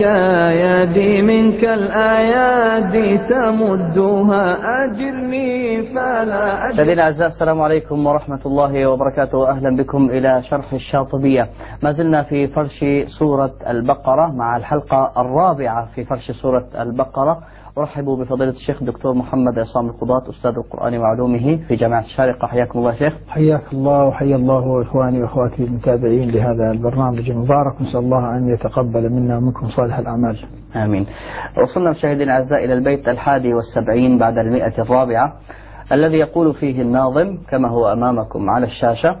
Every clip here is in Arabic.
يدي منك الأيادي تمدها أجرني فلا أجر. الذين أعزاء السلام عليكم ورحمة الله وبركاته، أهلا بكم إلى شرح الشاطبية. ما زلنا في فرش سورة البقرة مع الحلقة الرابعة في فرش سورة البقرة. أرحب بفضيلة الشيخ دكتور محمد عصام القضاة أستاذ القرآن وعلومه في جامعة الشارقة. حياكم الله شيخ. حياك الله وحيا الله إخواني وأخواتي المتابعين لهذا البرنامج المبارك، نسأل الله أن يتقبل منا ومنكم صالح الأعمال. آمين. وصلنا مشاهدينا الأعزاء إلى البيت 71 بعد 100 الذي يقول فيه الناظم كما هو أمامكم على الشاشة: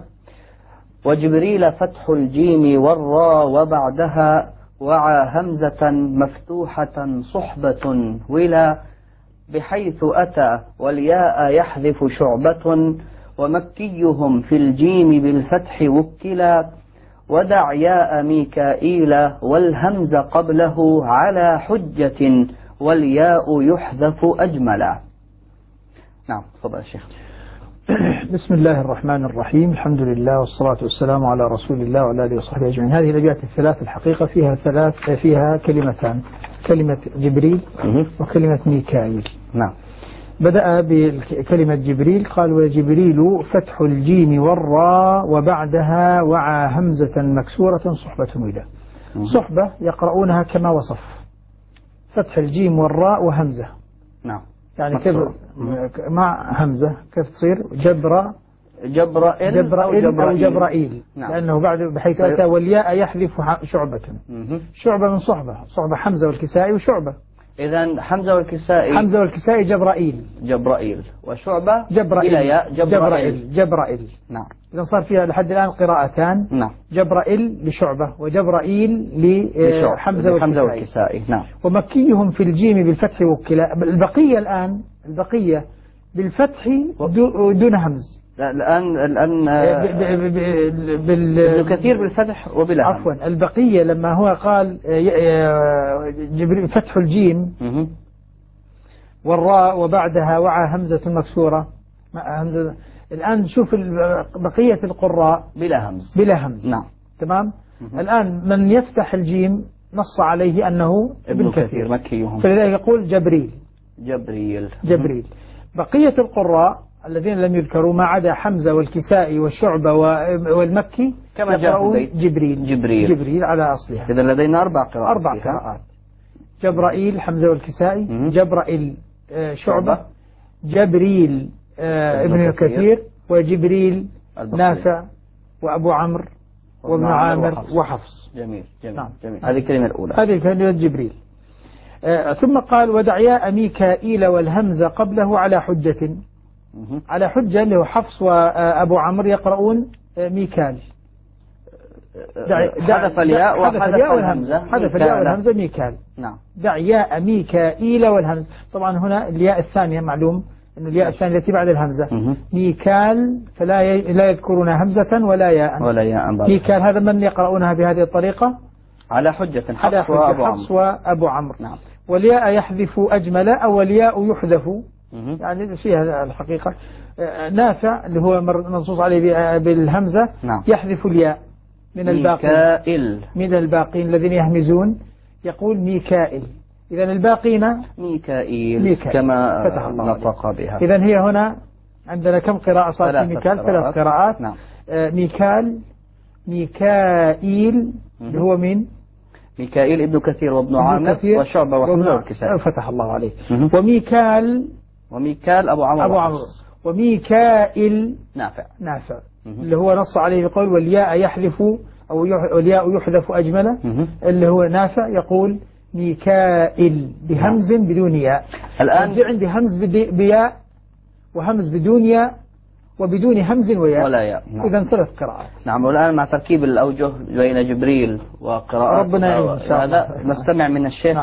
وجبريل فتح الجيم والراء وبعدها وعى همزة مفتوحة صحبة ولا بحيث أتى والياء يحذف شعبة ومكيهم في الجيم بالفتح وكلا ودع ياء ميكائيل والهمز قبله على حجة والياء يحذف أجملا. نعم تفضل يا شيخ. بسم الله الرحمن الرحيم، الحمد لله والصلاة والسلام على رسول الله وعلى آله وصحبه أجمعين. هذه الأبيات الثلاث الحقيقة فيها كلمتان، كلمة جبريل وكلمة ميكائيل. نعم. بدأ بكلمة جبريل، قال: وجبريل فتح الجيم والراء وبعدها وعى همزة مكسورة صحبة ولا. صحبة يقرؤونها كما وصف، فتح الجيم والراء وهمزة. نعم. يعني كيف مع همزة كيف تصير جبرائيل أو جبرائيل. نعم. لأنه بعد بحيث أتى والياء يحذف شعبة. شعبة من صحبة حمزة والكسائي وشعبة. إذن حمزة والكسائي جبرائيل وشعبة جبرائيل إلى ياء جبرائيل. نعم. إذن صار فيها لحد الآن قراءتان. نعم. جبرائيل لشعبة وجبرائيل لحمزة والكسائي. نعم. ومكيهم في الجيم بالفتح وكلا. البقية بالفتح دون همز. الآن ابن كثير بالفتح وبلا همز. عفوا، البقية لما هو قال جبريل فتح الجيم والراء وبعدها وعى همزة مكسورة همزة. الآن شوف بقية القراء بلا همز. نعم. تمام. الآن من يفتح الجيم نص عليه أنه ابن كثير مكيهم، فلذلك يقول جبريل. بقية القراء الذين لم يذكروا ما عدا حمزة والكسائي والشعبة والمكي كما جاء في جبريل على أصلها. إذا لدينا أربع قراءات. جبرائيل حمزة والكسائي، جبرائيل شعبة، جبريل ابن كثير، وجبريل نافع وأبو عمرو وابن عامر وحفص. جميل. نعم. هذه الكلمة الأولى، هذه كلمة جبريل. ثم قال: ودع ياء ميكائيل والهمزة قبله على حجة. على حجة اللي هو حفص وأبو عمرو يقرؤون ميكال. حذف الياء والهمزة ميكال. نعم. دع ياء ميكائيل والهمزة. طبعا هنا الياء الثانية معلوم أن الياء الثانية التي بعد الهمزة ميكال، فلا يذكرون همزة ولا ياء. ميكال هذا من يقرؤونها بهذه الطريقة؟ على حجة حفص وأبو عمرو. نعم. والياء يحذف أجمل أو الياء يحذف. يعني فيها الحقيقة. نافع اللي هو منصوص عليه بالهمزة. نعم. يحذف الياء من الباقين الذين يهمزون يقول ميكائيل. إذن الباقين ميكائيل كما نطق بها. إذن هي هنا عندنا كم قراءة صارت في ميكال؟ 3 قراءات. نعم. ميكائيل اللي هو مين؟ ميكائيل ابن كثير وابن عامر وشعبة وحمزة والكسائي. فتح الله عليك. وميكال أبو عمرو. وميكائيل نافع اللي هو نص عليه بقول والياء يحذف أو والياء يحذف أجمل، اللي هو نافع يقول ميكائيل بهمز بدون ياء. الآن في عندي همز بياء وهمز بدون ياء وبدون همز وياء ولا ياء. نعم. إذن 3 قراءات. نعم. والآن مع تركيب الأوجه بين جبريل وقراءات ربنا يعين إن شاء الله. هذا نستمع من الشيخ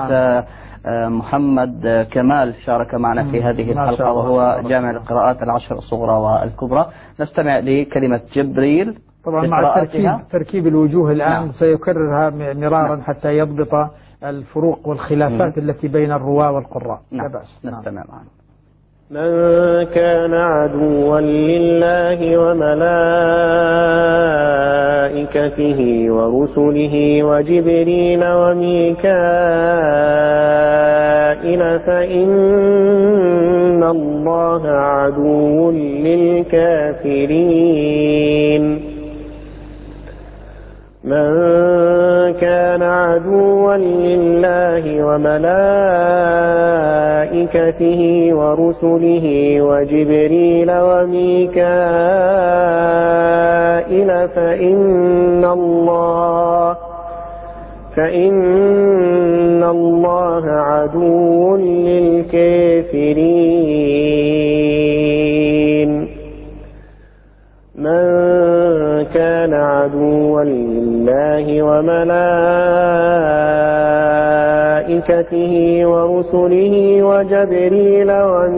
محمد كمال، شارك معنا في هذه الحلقة وهو جامع القراءات 10 الصغرى والكبرى. نستمع لكلمة جبريل طبعا مع تركيب الوجوه الآن. نعم. سيكررها مرارا حتى يضبط الفروق والخلافات التي بين الرواة والقراء. نعم. نستمع معنا. من كان عدوا لله وملائكته ورسله وجبريل وميكائيل فإن الله عدو للكافرين. من كان عدوا لله وملائكته ورسله وجبريل وميكائيل فإن الله عدو للكافرين. من كان عدوا لله وملائكته ورسله وجبريل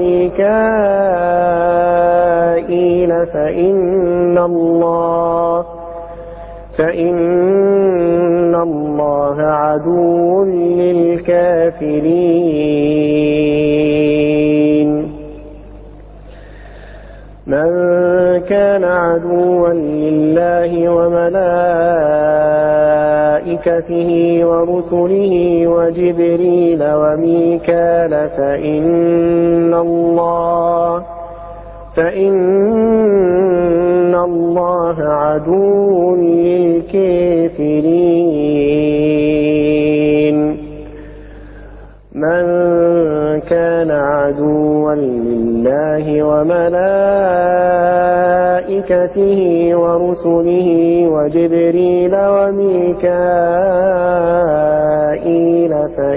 وميكائيل فإن الله عدو للكافرين. من كان عدوا لله وملائكته ورسله وجبريل وميكائيل فإن الله عدو للكافرين. من كان عدوا لله وملائكته ورسله وجبريل وميكائيل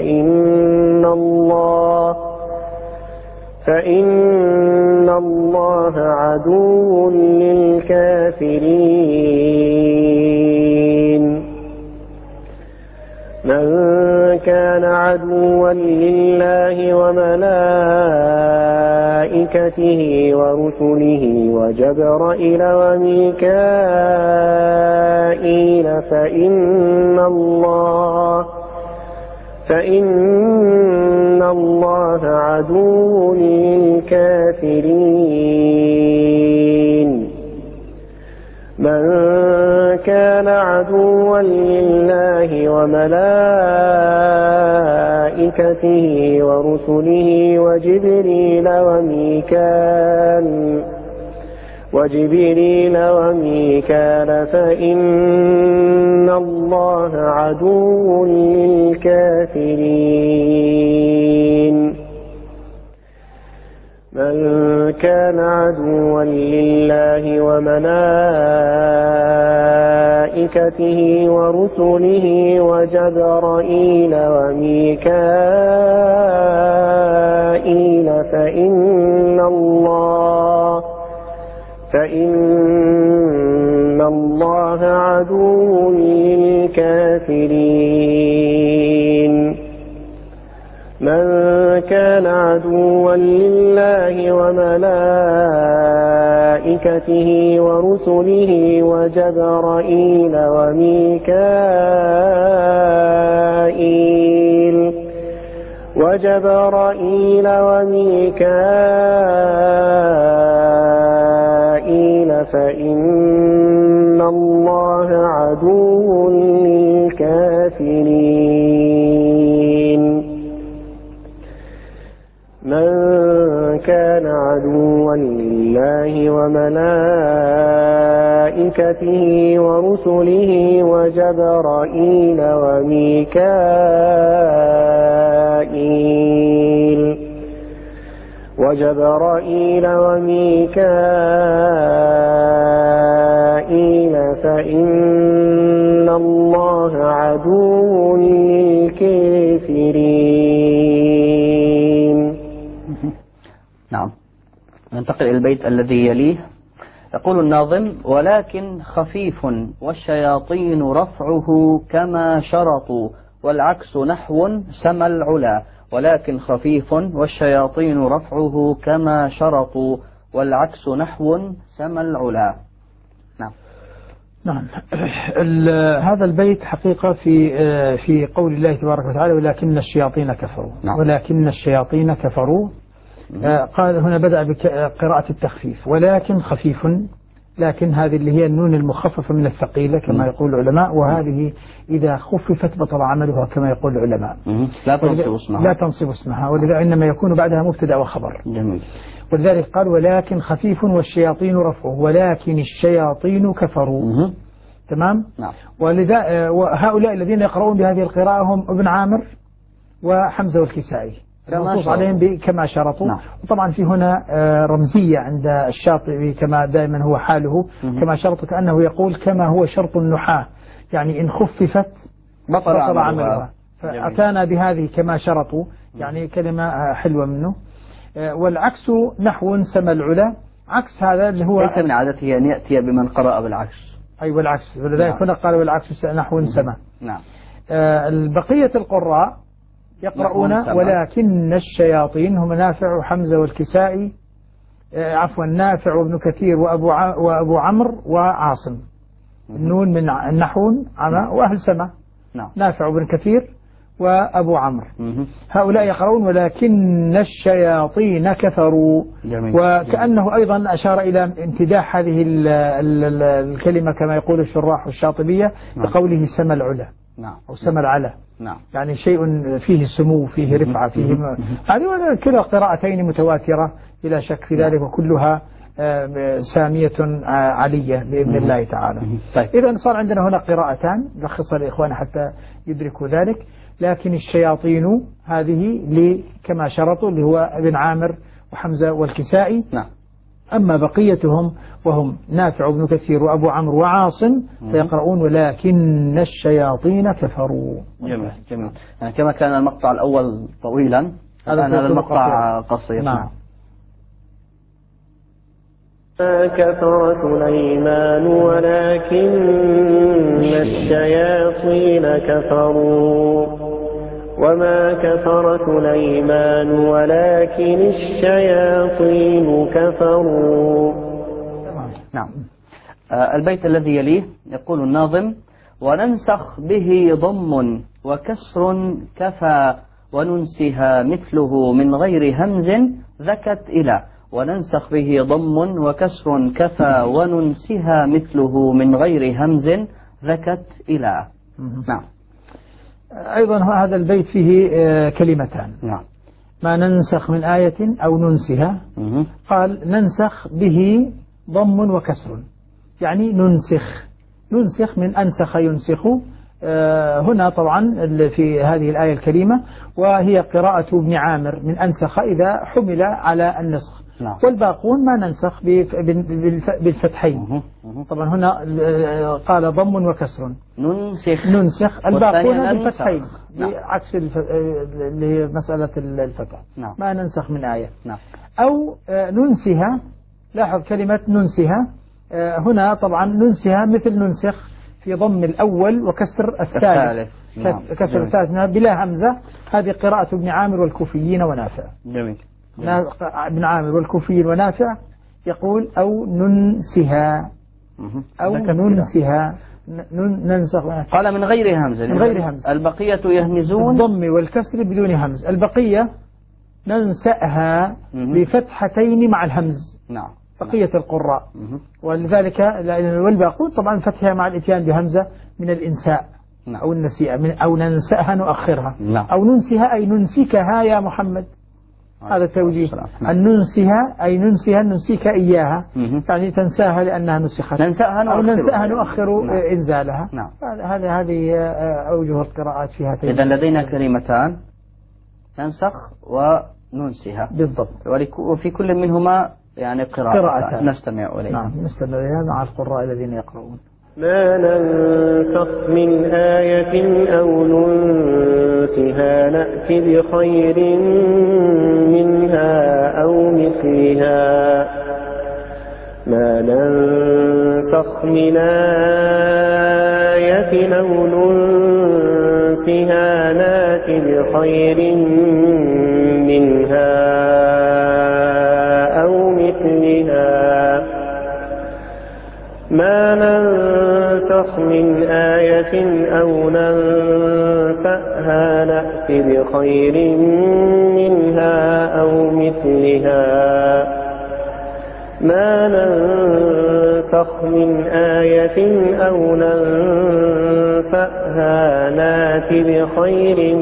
فإن الله عدو للكافرين. من كان عدوا لله وملائكته ورسله وجبرائيل وميكائيل فإن الله عدو للكافرين. من كان عدوا لله وملائكته ورسله وجبريل وميكائيل فإن الله عدو للكافرين. من كان عدوا لله وملائكته ورسله وجبرائيل وميكائيل فإن الله عدو للكافرين. من كان عدوا لله وملائكته ورسله وجبرائيل وميكائيل فإن الله عدو للكافرين. من كان عدوا لله وملائكته ورسله وجبرائيل وميكائيل فإن الله عدو للكافرين. نعم. ننتقل إلى البيت الذي يليه. يقول الناظم: ولكن خفيف والشياطين رفعه كما شرطوا والعكس نحو سما العلا. ولكن خفيف والشياطين رفعه كما شرطوا والعكس نحو سما العلا. نعم. نعم. هذا البيت حقيقة في قول الله تبارك وتعالى: ولكن الشياطين كفروا. نعم. ولكن الشياطين كفروا قال هنا بدأ بقراءة التخفيف ولكن خفيف، لكن هذه اللي هي النون المخففة من الثقيلة كما يقول العلماء، وهذه إذا خففت بطل عملها كما يقول العلماء. لا تنصب اسمها، لا تنصب اسمها، ولذا إنما يكون بعدها مبتدأ وخبر. جميل. ولذلك قال ولكن خفيف والشياطين رفعه، ولكن الشياطين كفروا. تمام. نعم. ولذا وهؤلاء الذين يقرؤون بهذه القراءة هم ابن عامر وحمزة والكسائي منصوص عليهم كما شرطوا. نعم. وطبعا في هنا رمزية عند الشاطبي كما دائما هو حاله كما شرط، كأنه يقول كما هو شرط النحاة، يعني إن خففت بطل عملها، فأتانا بهذه كما شرطوا، يعني كلمة حلوة منه. والعكس نحو سما العلا، عكس هذا اللي هو ليس من عادته أن يأتي بمن قرأ بالعكس. أي والعكس، ولذلك هنا قال والعكس نحو سما. نعم. بقية القراء يقرؤون ولكن الشياطين، هم نافع وحمزة والكسائي، عفوا نافع وابن كثير وأبو عمرو وعاصم. النون من النحو وأهل سما. نعم. نافع وابن كثير وأبو عمرو، هؤلاء يقرؤون ولكن الشياطين كفروا. جميل. وكأنه أيضا أشار إلى امتداح هذه الكلمة كما يقول الشراح الشاطبية بقوله سما العلا. نعم. أو سما العلا. نعم. يعني شيء فيه سمو، فيه رفعة، فيه هذه كلا قراءتين متواترة بلا شك في ذلك، وكلها سامية علية بإذن الله تعالى. طيب. إذا صار عندنا هنا قراءتان نلخصها لإخواننا حتى يدركوا ذلك. لكن الشياطين هذه كما شرطوا اللي هو ابن عامر وحمزة والكسائي. نعم. أما بقيتهم وهم نافع وابن كثير وأبو عمرو وعاصم فيقرؤون ولكن الشياطين كفروا. جميل. جميل. يعني كما كان المقطع الأول طويلا هذا المقطع قصير. نعم. ما كفر سليمان ولكن الشياطين كفروا، وما كفر سليمان ولكن الشياطين كفروا. نعم. البيت الذي يليه يقول الناظم: وننسخ به ضم وكسر كفى وننسها مثله من غير همز ذكت إلى. وننسخ به ضم وكسر كفى وننسها مثله من غير همز ذكت إلى. نعم. أيضا هذا البيت فيه كلمتان. نعم. ما ننسخ من آية أو ننسها، قال ننسخ به ضم وكسر، يعني ننسخ من أنسخ ينسخ. هنا طبعا في هذه الآية الكريمة وهي قراءة ابن عامر من أنسخ إذا حمل على النسخ. نعم. والباقون ما ننسخ بالفتحين. طبعا هنا قال ضم وكسر ننسخ، الباقون بالفتحين عكس لمسألة الفتح. نعم. ما ننسخ من آية. نعم. أو ننسها، لاحظ كلمة ننسها هنا طبعا ننسها مثل ننسخ في ضم الأول وكسر الثالث. نعم. كسر الثالث بلا همزة. هذه قراءة ابن عامر والكوفيين ونافع. جميل. ابن عامر والكوفيين ونافع يقول أو ننسها أو ننسها ننسخ. قال من غير همز. من غير همز. البقية يهمزون الضم والكسر بدون همز. البقية ننسأها بفتحتين مع الهمز. نعم. بقية القراء. ولذلك والباقون طبعا فتحها مع الاتيان بهمزة من الإنساء. نعم. أو النسيئة أو ننسأها نؤخرها. نعم. أو ننسها أي ننسكها يا محمد. هذا توجيه. نعم. أن ننسها أي ننسها ننسيك إياها. يعني تنساها لأنها نسخت. أو ننسأها نؤخر نعم. إنزالها. نعم. هذه أوجه القراءات في هاتين. إذن لدينا كلمتان ننسخ وننسها بالضبط، وفي كل منهما يعني قراءة نستمع إليها. نعم نستمع إليها مع القراء الذين يقرؤون. ما ننسخ من آية أو ننسها نأتي بخير منها أو مثلها. ما ننسخ من آية أو ننسها نأتي بخير منها أو مثلها. ما ننسخ من آية أو ننسها ننسأها نأت بخير منها أو مثلها ما ننسخ من آية أو ننسأها نأت بخير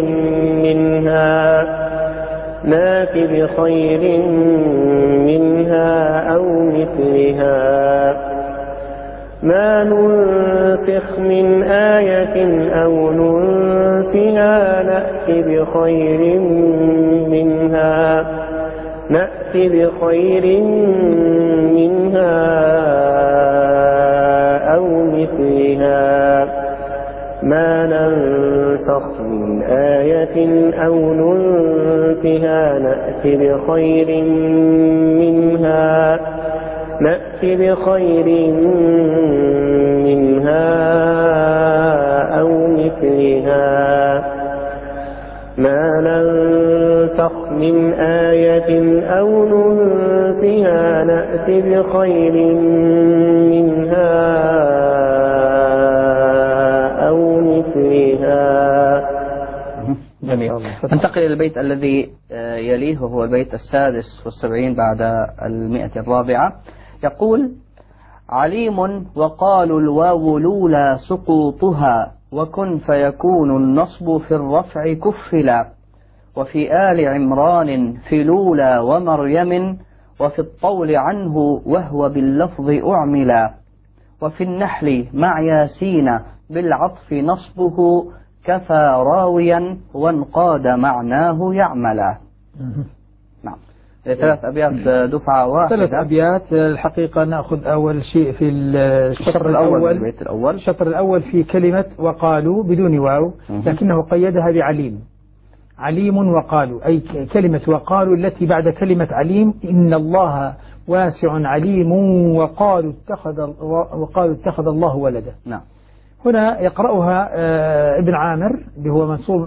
منها أو مثلها ما ننسخ من آية أو ننسها نأت بخير منها أو مثلها ما ننسخ من آية أو ننسها نأت بخير منها أو مثلها ما ننسخ من آية أو ننسها نأت بخير منها أو مثلها. جميل. ننتقل إلى البيت الذي يليه وهو البيت 76 بعد 104. يقول: عليم وقالوا الواو لولا سقوطها وكن فيكون النصب في الرفع كفلا وفي آل عمران في لولا ومريم وفي الطول عنه وهو باللفظ أعملا وفي النحل مع ياسين بالعطف نصبه كفى راويا وانقاد معناه يعملا. نعم. 3 أبيات دفعة واحدة. 3 أبيات. الحقيقة نأخذ أول شيء في الشطر الأول. البيت الأول. الشطر الأول في كلمة وقالوا بدون واو لكنه قيدها بعليم. عليم وقالوا أي كلمة وقالوا التي بعد كلمة عليم إن الله واسع عليم وقالوا اتخذ الله ولدا. نعم. هنا يقرأها ابن عامر اللي هو منصوب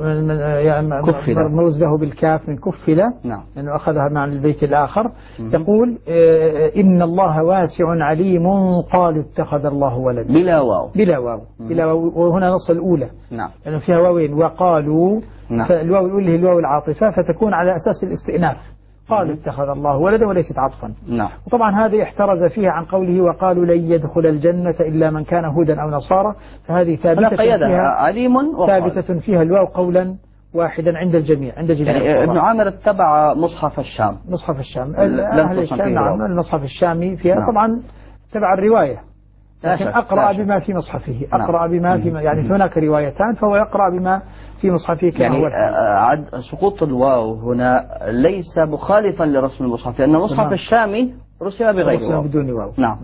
مرموز له بالكاف من كفلة. نعم. لأنه أخذها مع البيت الآخر. يقول إن الله واسع عليم قالوا اتخذ الله ولدا بلا واو وهنا نص الأولى. نعم. لأنه فيها واوين وقالوا. نعم. فالواو الأولى هي الواو العاطفة فتكون على أساس الاستئناف. قالوا اتخذ الله ولدا وليست عطفا. نعم. وطبعا هذه احترز فيها عن قوله وقالوا لن يدخل الجنة إلا من كان هودا أو نصارى فهذه ثابتة فيها عليم ثابتة فيها الواو قولا واحدا عند الجميع يعني ابن عامر اتبع مصحف الشام. أهل الشام. نعم. المصحف الشامي فيها. نعم. طبعا اتبع الرواية لكن أقرأ بما في مصحفه. أقرأ بما في يعني هناك روايتان فهو يقرأ بما في مصحفه كما يعني هو الحال. سقوط الواو هنا ليس مخالفا لرسم المصحف لأن المصحف الشامي رسم بغير واو بدون واو. نعم.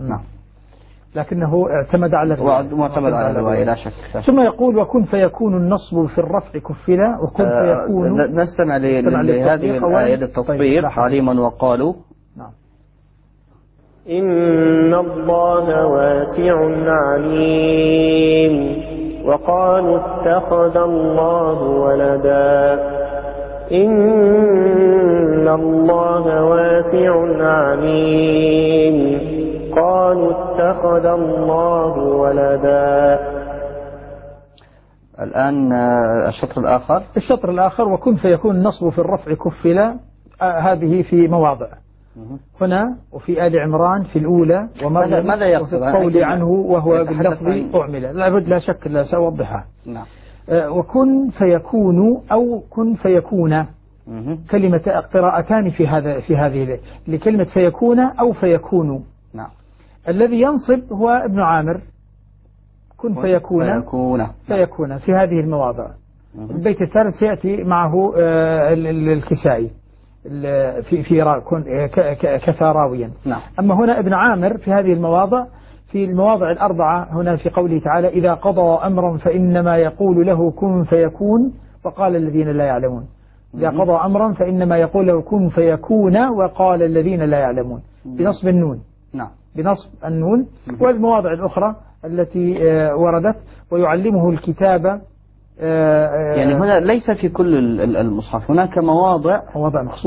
لكنه اعتمد على الرواية لا شك. ثم يقول وكن فيكون النصب في الرفع كفلا وكن فيكون. نستمع لهذه الآية للتطبيق. عليما وقالوا. نعم. إن الله واسع عليم وقالوا اتخذ الله ولدا إن الله واسع عليم قالوا اتخذ الله ولدا. الآن الشطر الآخر وكن فيكون النصب في الرفع كفلا. هذه في مواضع هنا وفي آل عمران في الأولى ماذا يقصد القول عنه وهو باللفظ أعمل لا شك لا سأوضحها. نعم. وكن فيكون أو كن فيكون كلمة قراءتان في هذه لكلمة فيكون أو فيكون. نعم. الذي ينصب هو ابن عامر كن فيكون في هذه المواضع. البيت الثالث سيأتي معه الكسائي في كفى راويا. نعم. أما هنا ابن عامر في هذه المواضع في المواضع الأربعة هنا في قوله تعالى إذا قضى أمرا فإنما يقول له كن فيكون وقال الذين لا يعلمون. إذا قضى أمرا فإنما يقول له كن فيكون وقال الذين لا يعلمون بنصب النون. نعم. بنصب النون. والمواضع الأخرى التي وردت ويعلمه الكتابة. يعني هنا ليس في كل المصحف هناك مواضع مخصوصة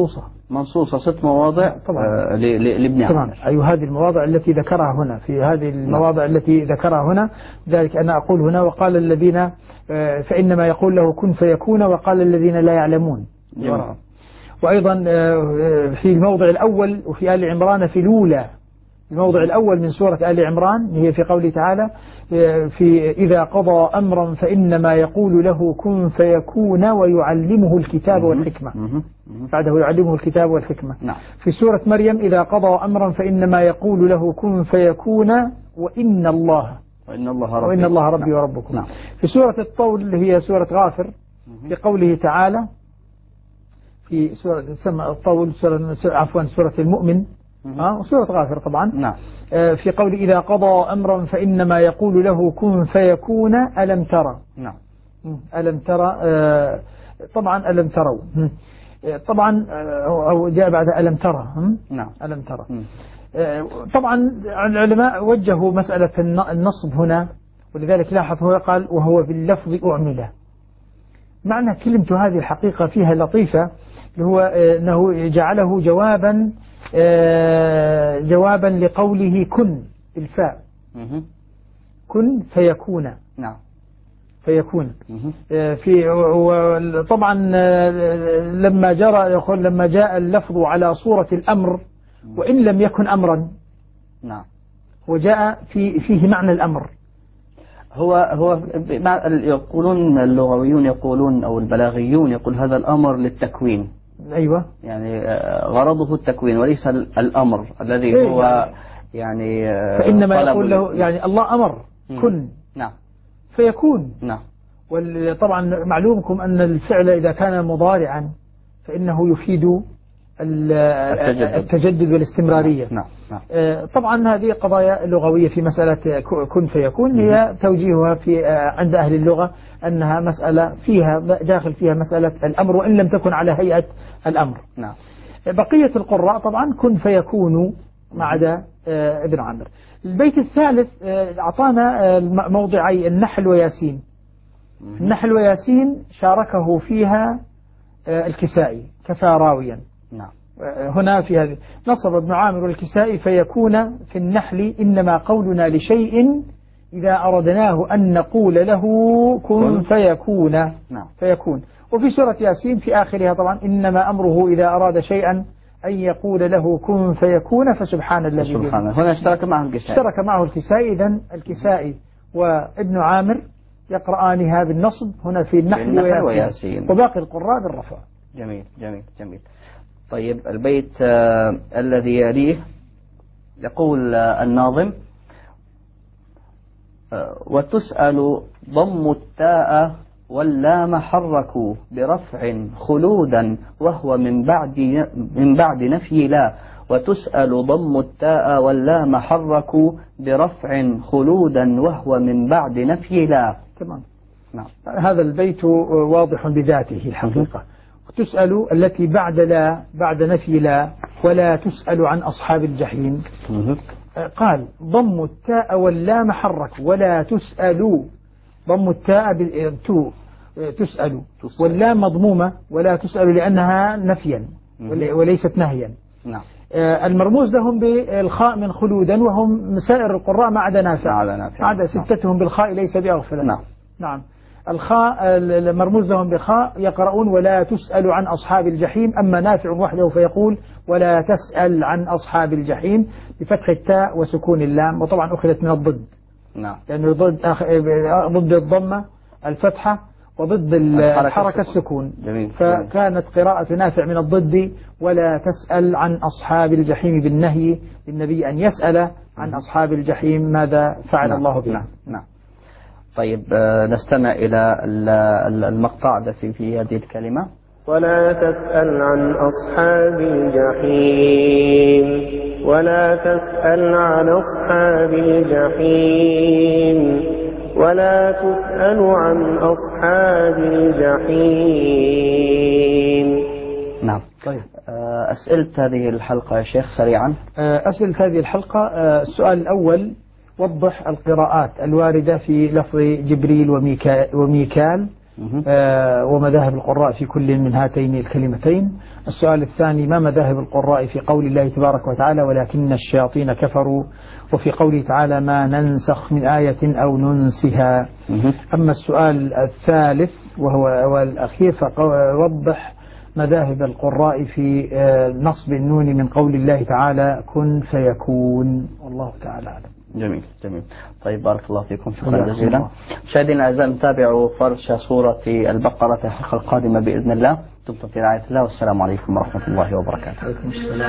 منصوصة 6 مواضع طبعا لابن عامر. طبعا أيوة، هذه المواضع التي ذكرها هنا، في هذه المواضع التي ذكرها هنا، ذلك أنا أقول هنا وقال الذين فإنما يقول له كن فيكون، وقال الذين لا يعلمون. وأيضا في الموضع الأول وفي آل عمران في الأولى، الموضع الأول من سورة آل عمران هي في قوله تعالى في إذا قضى أمرا فإنما يقول له كن فيكون ويعلمه الكتاب والحكمة، بعده يعلمه الكتاب والحكمة. في سورة مريم إذا قضى أمرا فإنما يقول له كن فيكون وإن الله ربي وربكم. في سورة الطول اللي هي سورة غافر في قوله تعالى في سورة تسمى الطول سورة المؤمن سورة غافر طبعا. في قول إذا قضى أمرا فإنما يقول له كن فيكون ألم ترى. ألم ترى طبعا ألم تروا طبعا أو جاء بعد ألم ترى. ألم ترى. طبعا العلماء وجهوا مسألة النصب هنا، ولذلك لاحظ هو قال وهو باللفظ أعمل. معنى كلمة هذه الحقيقة فيها لطيفة، اللي هو أنه جعله جوابا لقوله كن بالفاء، كن فيكون. فيكون. طبعا لما جاء اللفظ على صورة الأمر وإن لم يكن أمرا، وجاء فيه معنى الأمر. هو يقولون اللغويون يقولون أو البلاغيون يقول هذا الأمر للتكوين. أيوة، يعني غرضه التكوين وليس الأمر الذي هو يعني فإنما يقول له يعني الله أمر كن فيكون. وطبعا معلومكم أن الفعل إذا كان مضارعا فإنه يفيد التجدد والاستمرارية. طبعا هذه قضايا لغوية في مسألة كن فيكون، هي توجيهها في عند أهل اللغة أنها مسألة فيها داخل فيها مسألة الأمر وإن لم تكن على هيئة الأمر. بقية القراء طبعا كن فيكون ما عدا ابن عامر. البيت الثالث أعطانا موضعي النحل وياسين. النحل وياسين شاركه فيها الكسائي كفى راويا. هنا في هذه نصب ابن عامر والكسائي فيكون في النحل إنما قولنا لشيء إذا أردناه أن نقول له كن فيكون. فيكون. وفي سورة ياسين في آخرها طبعا إنما أمره إذا أراد شيئا أن يقول له كن فيكون فسبحان الذي. هنا اشترك معه الكسائي. إذن الكسائي وابن عامر يقرآنها بالنصب هنا في النحل وياسين، وباقي القراء بالرفع. جميل. طيب البيت الذي يليه يقول الناظم وتسأل ضم التاء واللام حركوا برفع خلودا وهو من بعد نفي لا. وتسأل ضم التاء واللام حركوا برفع خلودا وهو من بعد نفي لا. تمام. هذا البيت واضح بذاته الحقيقة. تسأل التي بعد لا، بعد نفي لا، ولا تسأل عن أصحاب الجحيم. قال ضم التاء واللام حرك ولا تسأل. ضم التاء تسأل واللام مضمومة ولا تسأل لأنها نفيا وليست نهيا. المرموز لهم بالخاء من خلودا وهم سائر القراء ما عدا نافع، ما عدا ستتهم بالخاء ليس بأغفل. نعم. الخاء المرموز لهم بخاء يقرؤون ولا تسأل عن أصحاب الجحيم. أما نافع وحده فيقول ولا تسأل عن أصحاب الجحيم بفتح التاء وسكون اللام، وطبعا أخذت من الضد. لأنه ضد الضمة الفتحة وضد الحركة السكون. فكانت قراءة نافع من الضد ولا تسأل عن أصحاب الجحيم بالنهي للنبي أن يسأل عن أصحاب الجحيم ماذا فعل الله بهم. طيب نستمع إلى المقطع الذي في هذه الكلمة. ولا تسأل عن أصحاب الجحيم ولا تسأل عن أصحاب الجحيم ولا تسأل عن أصحاب الجحيم. نعم. طيب أسئلة هذه الحلقة يا شيخ سريعا. أسئلة هذه الحلقة السؤال الأول وضح القراءات الواردة في لفظ جبريل وميكال ومذاهب القراء في كل من هاتين الكلمتين. السؤال الثاني: ما مذاهب القراء في قول الله تبارك وتعالى ولكن الشياطين كفروا، وفي قوله تعالى ما ننسخ من آية أو ننسها. أما السؤال الثالث وهو الأخير فوضح مذاهب القراء في نصب النون من قول الله تعالى كن فيكون، والله تعالى أعلم. جميل جميل. طيب بارك الله فيكم، شكرا جزيلا. مشاهدينا الأعزاء، نتابع فرش سورة البقرة في الحلقة القادمة بإذن الله. دمتم في رعاية الله، والسلام عليكم ورحمة الله وبركاته. عليكم السلام.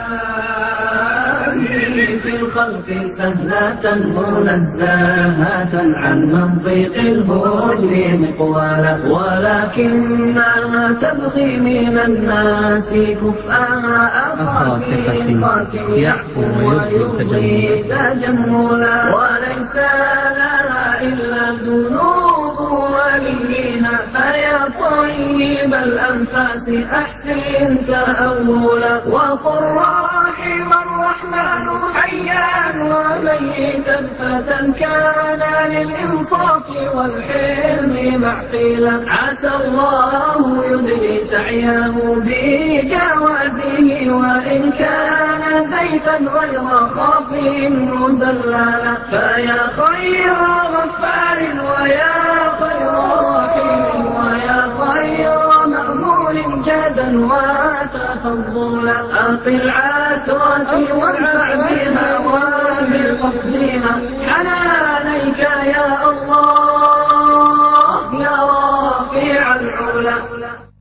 في الخلق سهلة منزهة عن منطق الهول مقوالا، ولكنها تبغي من الناس كفءها أخاطئ يعفو ويرضي تجملا، وليس لها إلا الذنوب وليها، فيا طيب الأنفاس أحسن تأولا، وقل رحم الرحمن حيا وميتا فتى كان للإنصاف والحلم معقلا، عسى الله يدري سعيه بجوازه، وإن كان زيفا غير خاف مزللا، فيا خير غفار ويا خير رحيم ويا خير مأمول جادا وتفضلا، أقل عثرة وادفع بها وبقصدها حنانيك يا الله يا رافع العلا.